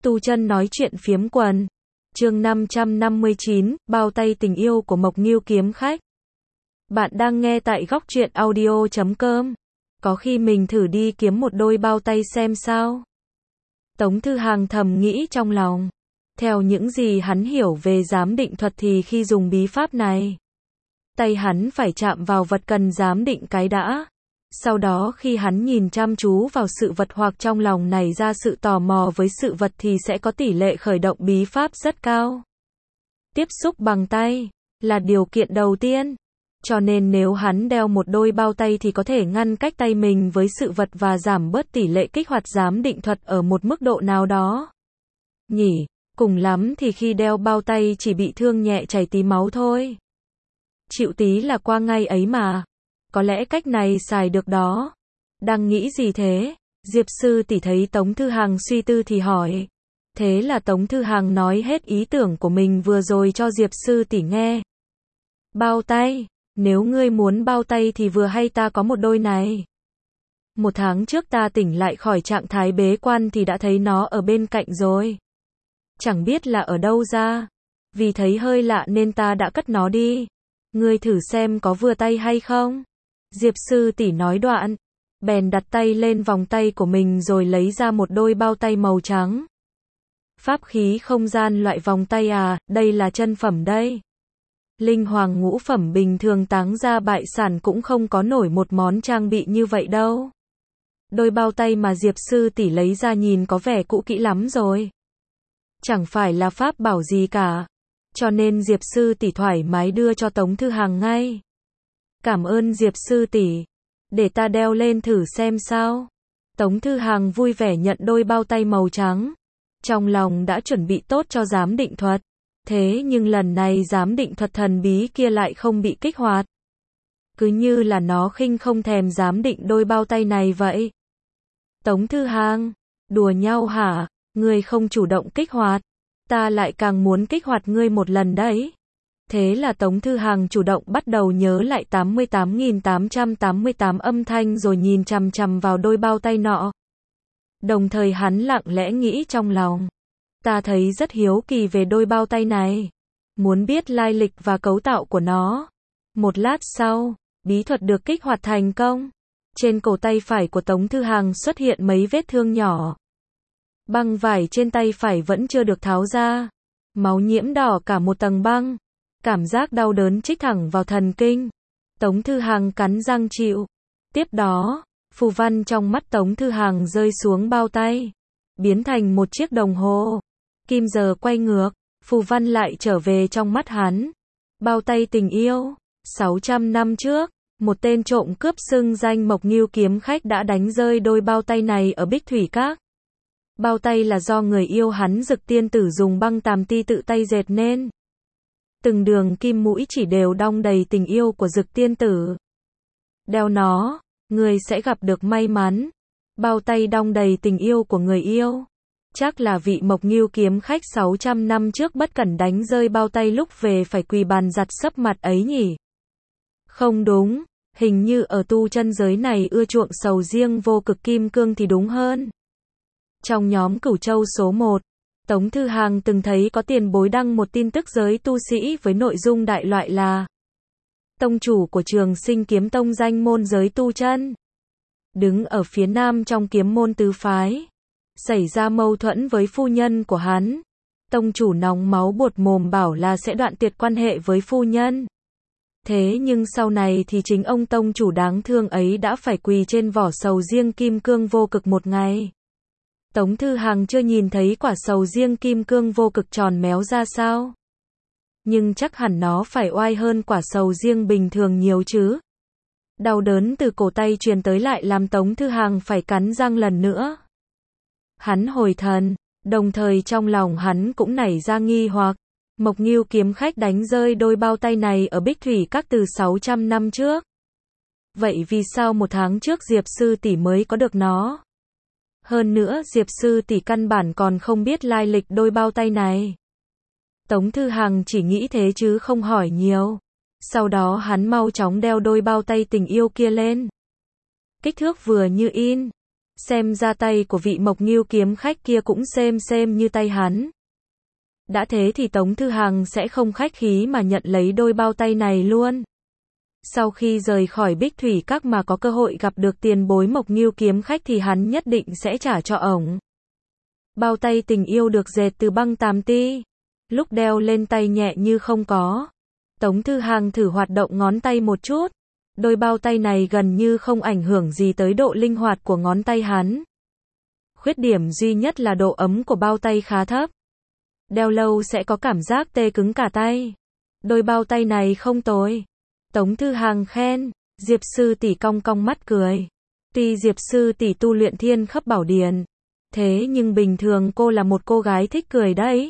Tu Chân nói chuyện phiếm quần. Chương 559, bao tay tình yêu của Mộc Ngưu kiếm khách. Bạn đang nghe tại góc truyện audio.com. Có khi mình thử đi kiếm một đôi bao tay xem sao. Tống Thư Hàng thầm nghĩ trong lòng. Theo những gì hắn hiểu về giám định thuật thì khi dùng bí pháp này, tay hắn phải chạm vào vật cần giám định cái đã. Sau đó khi hắn nhìn chăm chú vào sự vật hoặc trong lòng nảy ra sự tò mò với sự vật thì sẽ có tỷ lệ khởi động bí pháp rất cao. Tiếp xúc bằng tay là điều kiện đầu tiên. Cho nên nếu hắn đeo một đôi bao tay thì có thể ngăn cách tay mình với sự vật và giảm bớt tỷ lệ kích hoạt giám định thuật ở một mức độ nào đó. Nhỉ, cùng lắm thì khi đeo bao tay chỉ bị thương nhẹ chảy tí máu thôi. Chịu tí là qua ngay ấy mà. Có lẽ cách này xài được đó. Đang nghĩ gì thế? Diệp sư tỷ thấy Tống Thư Hàng suy tư thì hỏi. Thế là Tống Thư Hàng nói hết ý tưởng của mình vừa rồi cho Diệp sư tỷ nghe. Bao tay, nếu ngươi muốn bao tay thì vừa hay ta có một đôi này. 1 tháng trước ta tỉnh lại khỏi trạng thái bế quan thì đã thấy nó ở bên cạnh rồi. Chẳng biết là ở đâu ra. Vì thấy hơi lạ nên ta đã cất nó đi. Ngươi thử xem có vừa tay hay không? Diệp sư tỷ nói đoạn, bèn đặt tay lên vòng tay của mình rồi lấy ra một đôi bao tay màu trắng. Pháp khí không gian loại vòng tay à, đây là chân phẩm đây. Linh hoàng ngũ phẩm bình thường táng ra bại sản cũng không có nổi một món trang bị như vậy đâu. Đôi bao tay mà Diệp sư tỷ lấy ra nhìn có vẻ cũ kỹ lắm rồi. Chẳng phải là pháp bảo gì cả. Cho nên Diệp sư tỷ thoải mái đưa cho Tống Thư Hàng ngay. Cảm ơn Diệp sư tỷ. Để ta đeo lên thử xem sao. Tống Thư Hàng vui vẻ nhận đôi bao tay màu trắng. Trong lòng đã chuẩn bị tốt cho giám định thuật. Thế nhưng lần này giám định thuật thần bí kia lại không bị kích hoạt. Cứ như là nó khinh không thèm giám định đôi bao tay này vậy. Tống Thư Hàng, đùa nhau hả? Ngươi không chủ động kích hoạt. Ta lại càng muốn kích hoạt ngươi một lần đấy. Thế là Tống Thư Hàng chủ động bắt đầu nhớ lại 88.888 âm thanh rồi nhìn chằm chằm vào đôi bao tay nọ. Đồng thời hắn lặng lẽ nghĩ trong lòng. Ta thấy rất hiếu kỳ về đôi bao tay này. Muốn biết lai lịch và cấu tạo của nó. Một lát sau, bí thuật được kích hoạt thành công. Trên cổ tay phải của Tống Thư Hàng xuất hiện mấy vết thương nhỏ. Băng vải trên tay phải vẫn chưa được tháo ra. Máu nhiễm đỏ cả một tầng băng. Cảm giác đau đớn chích thẳng vào thần kinh. Tống Thư Hàng cắn răng chịu. Tiếp đó, phù văn trong mắt Tống Thư Hàng rơi xuống bao tay. Biến thành một chiếc đồng hồ. Kim giờ quay ngược, phù văn lại trở về trong mắt hắn. Bao tay tình yêu. 600 năm trước, một tên trộm cướp xưng danh Mộc Ngưu kiếm khách đã đánh rơi đôi bao tay này ở Bích Thủy Các. Bao tay là do người yêu hắn Dực tiên tử dùng băng tàm ti tự tay dệt nên. Từng đường kim mũi chỉ đều đong đầy tình yêu của Dực tiên tử. Đeo nó, người sẽ gặp được may mắn. Bao tay đong đầy tình yêu của người yêu. Chắc là vị Mộc Ngưu kiếm khách 600 năm trước bất cẩn đánh rơi bao tay lúc về phải quỳ bàn giặt sấp mặt ấy nhỉ? Không đúng, hình như ở tu chân giới này ưa chuộng sầu riêng vô cực kim cương thì đúng hơn. Trong nhóm Cửu Châu số 1, Tống Thư Hàng từng thấy có tiền bối đăng một tin tức giới tu sĩ với nội dung đại loại là tông chủ của Trường Sinh Kiếm Tông danh môn giới tu chân. Đứng ở phía nam trong kiếm môn tứ phái. Xảy ra mâu thuẫn với phu nhân của hắn. Tông chủ nóng máu buột mồm bảo là sẽ đoạn tuyệt quan hệ với phu nhân. Thế nhưng sau này thì chính ông tông chủ đáng thương ấy đã phải quỳ trên vỏ sầu riêng kim cương vô cực một ngày. Tống Thư Hàng chưa nhìn thấy quả sầu riêng kim cương vô cực tròn méo ra sao. Nhưng chắc hẳn nó phải oai hơn quả sầu riêng bình thường nhiều chứ. Đau đớn từ cổ tay truyền tới lại làm Tống Thư Hàng phải cắn răng lần nữa. Hắn hồi thần, đồng thời trong lòng hắn cũng nảy ra nghi hoặc. Mộc Ngưu kiếm khách đánh rơi đôi bao tay này ở Bích Thủy Các từ 600 năm trước. Vậy vì sao 1 tháng trước Diệp sư tỷ mới có được nó? Hơn nữa Diệp sư tỷ căn bản còn không biết lai lịch đôi bao tay này. Tống Thư Hàng chỉ nghĩ thế chứ không hỏi nhiều. Sau đó hắn mau chóng đeo đôi bao tay tình yêu kia lên. Kích thước vừa như in. Xem ra tay của vị Mộc Ngưu kiếm khách kia cũng xem như tay hắn. Đã thế thì Tống Thư Hằng sẽ không khách khí mà nhận lấy đôi bao tay này luôn. Sau khi rời khỏi Bích Thủy Các mà có cơ hội gặp được tiền bối Mộc Ngưu kiếm khách thì hắn nhất định sẽ trả cho ổng. Bao tay tình yêu được dệt từ băng tàm ti. Lúc đeo lên tay nhẹ như không có. Tống Thư Hằng thử hoạt động ngón tay một chút. Đôi bao tay này gần như không ảnh hưởng gì tới độ linh hoạt của ngón tay hắn. Khuyết điểm duy nhất là độ ấm của bao tay khá thấp. Đeo lâu sẽ có cảm giác tê cứng cả tay. Đôi bao tay này không tồi. Tống Thư Hằng khen. Diệp sư tỷ cong cong mắt cười. Tuy Diệp sư tỷ tu luyện Thiên Khắp Bảo Điển, thế nhưng bình thường cô là một cô gái thích cười đấy.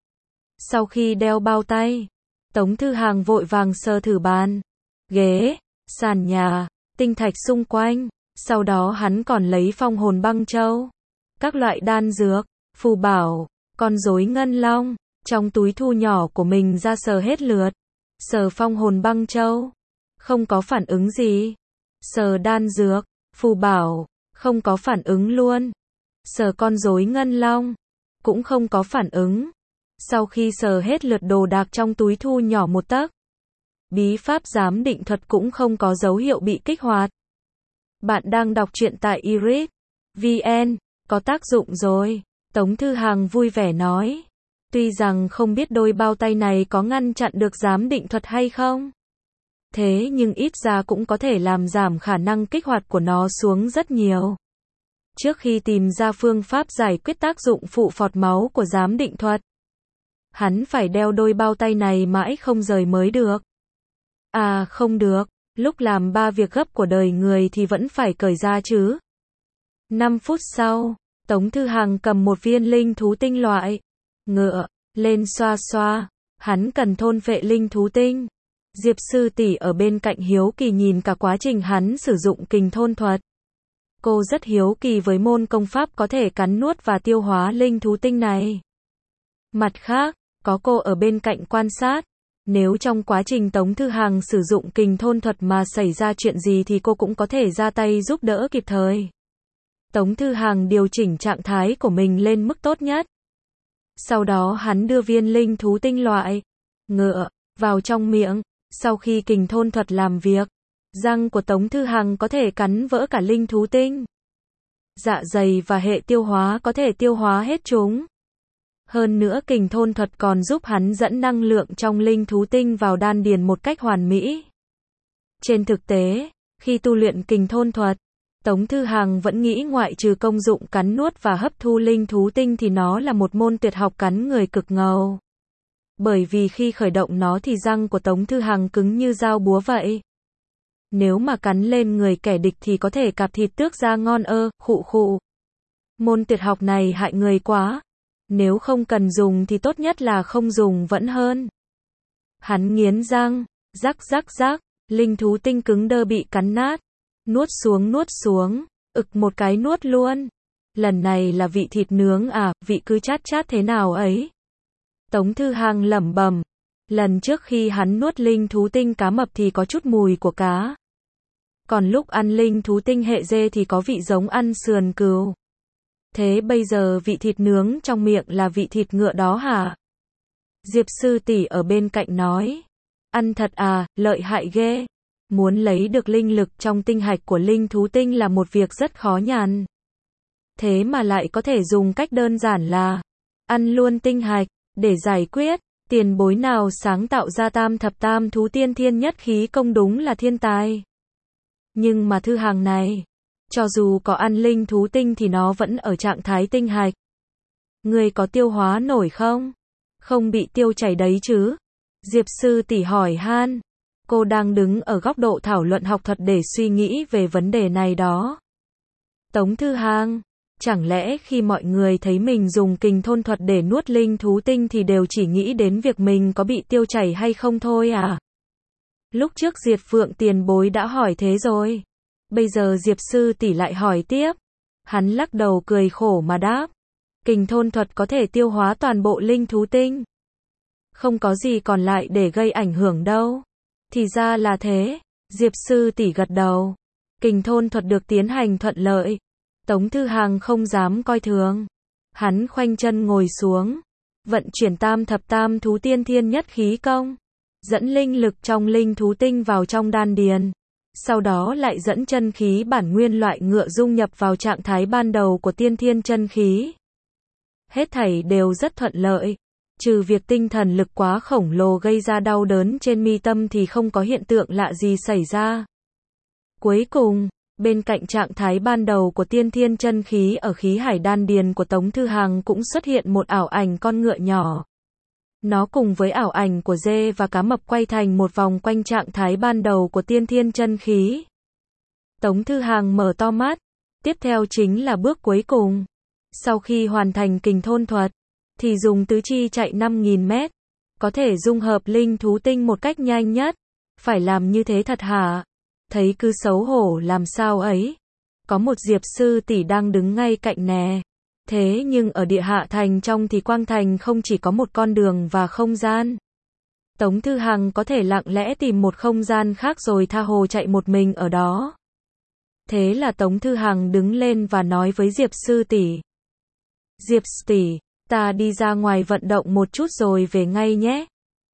Sau khi đeo bao tay, Tống Thư Hằng vội vàng sờ thử bàn, ghế, sàn nhà, tinh thạch xung quanh. Sau đó hắn còn lấy phong hồn băng châu, các loại đan dược, phù bảo, con rối ngân long, trong túi thu nhỏ của mình ra sờ hết lượt. Sờ phong hồn băng châu, không có phản ứng gì. Sờ đan dược, phù bảo, không có phản ứng luôn. Sờ con rối ngân long, cũng không có phản ứng. Sau khi sờ hết lượt đồ đạc trong túi thu nhỏ một tấc, bí pháp giám định thuật cũng không có dấu hiệu bị kích hoạt. Bạn đang đọc truyện tại iris.vn, có tác dụng rồi. Tống Thư Hằng vui vẻ nói. Tuy rằng không biết đôi bao tay này có ngăn chặn được giám định thuật hay không, thế nhưng ít ra cũng có thể làm giảm khả năng kích hoạt của nó xuống rất nhiều. Trước khi tìm ra phương pháp giải quyết tác dụng phụ phọt máu của giám định thuật, hắn phải đeo đôi bao tay này mãi không rời mới được. À không được, lúc làm 3 việc gấp của đời người thì vẫn phải cởi ra chứ. 5 phút sau, Tống Thư Hằng cầm một viên linh thú tinh loại ngựa lên xoa xoa. Hắn cần thôn phệ linh thú tinh. Diệp sư tỷ ở bên cạnh hiếu kỳ nhìn cả quá trình hắn sử dụng kình thôn thuật. Cô rất hiếu kỳ với môn công pháp có thể cắn nuốt và tiêu hóa linh thú tinh này. Mặt khác, có cô ở bên cạnh quan sát. Nếu trong quá trình Tống Thư Hằng sử dụng kình thôn thuật mà xảy ra chuyện gì thì cô cũng có thể ra tay giúp đỡ kịp thời. Tống Thư Hằng điều chỉnh trạng thái của mình lên mức tốt nhất. Sau đó hắn đưa viên linh thú tinh loại ngựa vào trong miệng. Sau khi kình thôn thuật làm việc, răng của Tống Thư Hằng có thể cắn vỡ cả linh thú tinh. Dạ dày và hệ tiêu hóa có thể tiêu hóa hết chúng. Hơn nữa kình thôn thuật còn giúp hắn dẫn năng lượng trong linh thú tinh vào đan điền một cách hoàn mỹ. Trên thực tế, khi tu luyện kình thôn thuật, Tống Thư Hằng vẫn nghĩ ngoại trừ công dụng cắn nuốt và hấp thu linh thú tinh thì nó là một môn tuyệt học cắn người cực ngầu. Bởi vì khi khởi động nó thì răng của Tống Thư Hằng cứng như dao búa vậy. Nếu mà cắn lên người kẻ địch thì có thể cạp thịt tước ra ngon khụ khụ. Môn tuyệt học này hại người quá. Nếu không cần dùng thì tốt nhất là không dùng vẫn hơn. Hắn nghiến răng, rắc rắc rắc, linh thú tinh cứng đơ bị cắn nát. Nuốt xuống, ực một cái nuốt luôn. Lần này là vị thịt nướng à, vị cứ chát chát thế nào ấy. Tống Thư Hằng lẩm bẩm. Lần trước khi hắn nuốt linh thú tinh cá mập thì có chút mùi của cá. Còn lúc ăn linh thú tinh hệ dê thì có vị giống ăn sườn cừu. Thế bây giờ vị thịt nướng trong miệng là vị thịt ngựa đó hả? Diệp sư tỷ ở bên cạnh nói. Ăn thật à, lợi hại ghê. Muốn lấy được linh lực trong tinh hạch của linh thú tinh là một việc rất khó nhằn. Thế mà lại có thể dùng cách đơn giản là ăn luôn tinh hạch để giải quyết. Tiền bối nào sáng tạo ra tam thập tam thú tiên thiên nhất khí công đúng là thiên tài. Nhưng mà Thư Hằng này, cho dù có ăn linh thú tinh thì nó vẫn ở trạng thái tinh hạch. Người có tiêu hóa nổi không? Không bị tiêu chảy đấy chứ? Diệp sư tỷ hỏi han. Cô đang đứng ở góc độ thảo luận học thuật để suy nghĩ về vấn đề này đó. Tống Thư Hằng, chẳng lẽ khi mọi người thấy mình dùng kình thôn thuật để nuốt linh thú tinh thì đều chỉ nghĩ đến việc mình có bị tiêu chảy hay không thôi à? Lúc trước Diệt Phượng tiền bối đã hỏi thế rồi. Bây giờ Diệp sư tỷ lại hỏi tiếp. Hắn lắc đầu cười khổ mà đáp. Kình thôn thuật có thể tiêu hóa toàn bộ linh thú tinh. Không có gì còn lại để gây ảnh hưởng đâu. Thì ra là thế. Diệp sư tỷ gật đầu. Kình thôn thuật được tiến hành thuận lợi. Tống Thư Hàng không dám coi thường. Hắn khoanh chân ngồi xuống, vận chuyển tam thập tam thú tiên thiên nhất khí công, dẫn linh lực trong linh thú tinh vào trong đan điền. Sau đó lại dẫn chân khí bản nguyên loại ngựa dung nhập vào trạng thái ban đầu của tiên thiên chân khí. Hết thảy đều rất thuận lợi. Trừ việc tinh thần lực quá khổng lồ gây ra đau đớn trên mi tâm thì không có hiện tượng lạ gì xảy ra. Cuối cùng, bên cạnh trạng thái ban đầu của tiên thiên chân khí ở khí hải đan điền của Tống Thư Hàng cũng xuất hiện một ảo ảnh con ngựa nhỏ. Nó cùng với ảo ảnh của dê và cá mập quay thành một vòng quanh trạng thái ban đầu của tiên thiên chân khí. Tống Thư Hàng mở to mắt. Tiếp theo chính là bước cuối cùng. Sau khi hoàn thành kình thôn thuật, thì dùng tứ chi chạy 5.000 mét. Có thể dung hợp linh thú tinh một cách nhanh nhất. Phải làm như thế thật hả? Thấy cứ xấu hổ làm sao ấy. Có một Diệp sư tỷ đang đứng ngay cạnh nè. Thế nhưng ở địa hạ thành trong thì quang thành không chỉ có một con đường và không gian. Tống Thư Hàng có thể lặng lẽ tìm một không gian khác rồi tha hồ chạy một mình ở đó. Thế là Tống Thư Hàng đứng lên và nói với Diệp sư tỷ. Diệp tỷ, ta đi ra ngoài vận động một chút rồi về ngay nhé.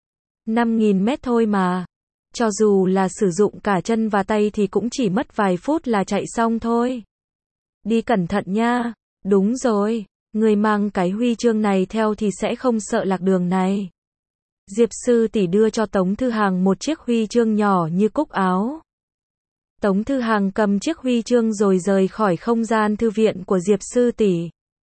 5.000 mét thôi mà. Cho dù là sử dụng cả chân và tay thì cũng chỉ mất vài phút là chạy xong thôi. Đi cẩn thận nha. Đúng rồi, người mang cái huy chương này theo thì sẽ không sợ lạc đường này. Diệp sư tỷ đưa cho Tống Thư Hàng một chiếc huy chương nhỏ như cúc áo. Tống Thư Hàng cầm chiếc huy chương rồi rời khỏi không gian thư viện của Diệp sư tỷ.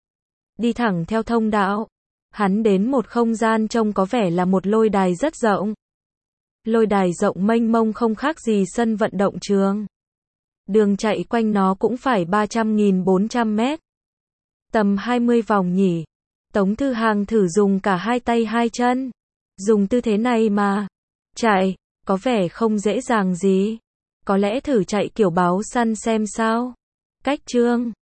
Đi thẳng theo thông đạo. Hắn đến một không gian trông có vẻ là một lôi đài rất rộng. Lôi đài rộng mênh mông không khác gì sân vận động trường. Đường chạy quanh nó cũng phải 300.400 mét. Tầm 20 vòng nhỉ. Tống Thư Hàng thử dùng cả hai tay hai chân. Dùng tư thế này mà chạy, có vẻ không dễ dàng gì. Có lẽ thử chạy kiểu báo săn xem sao. Cách chương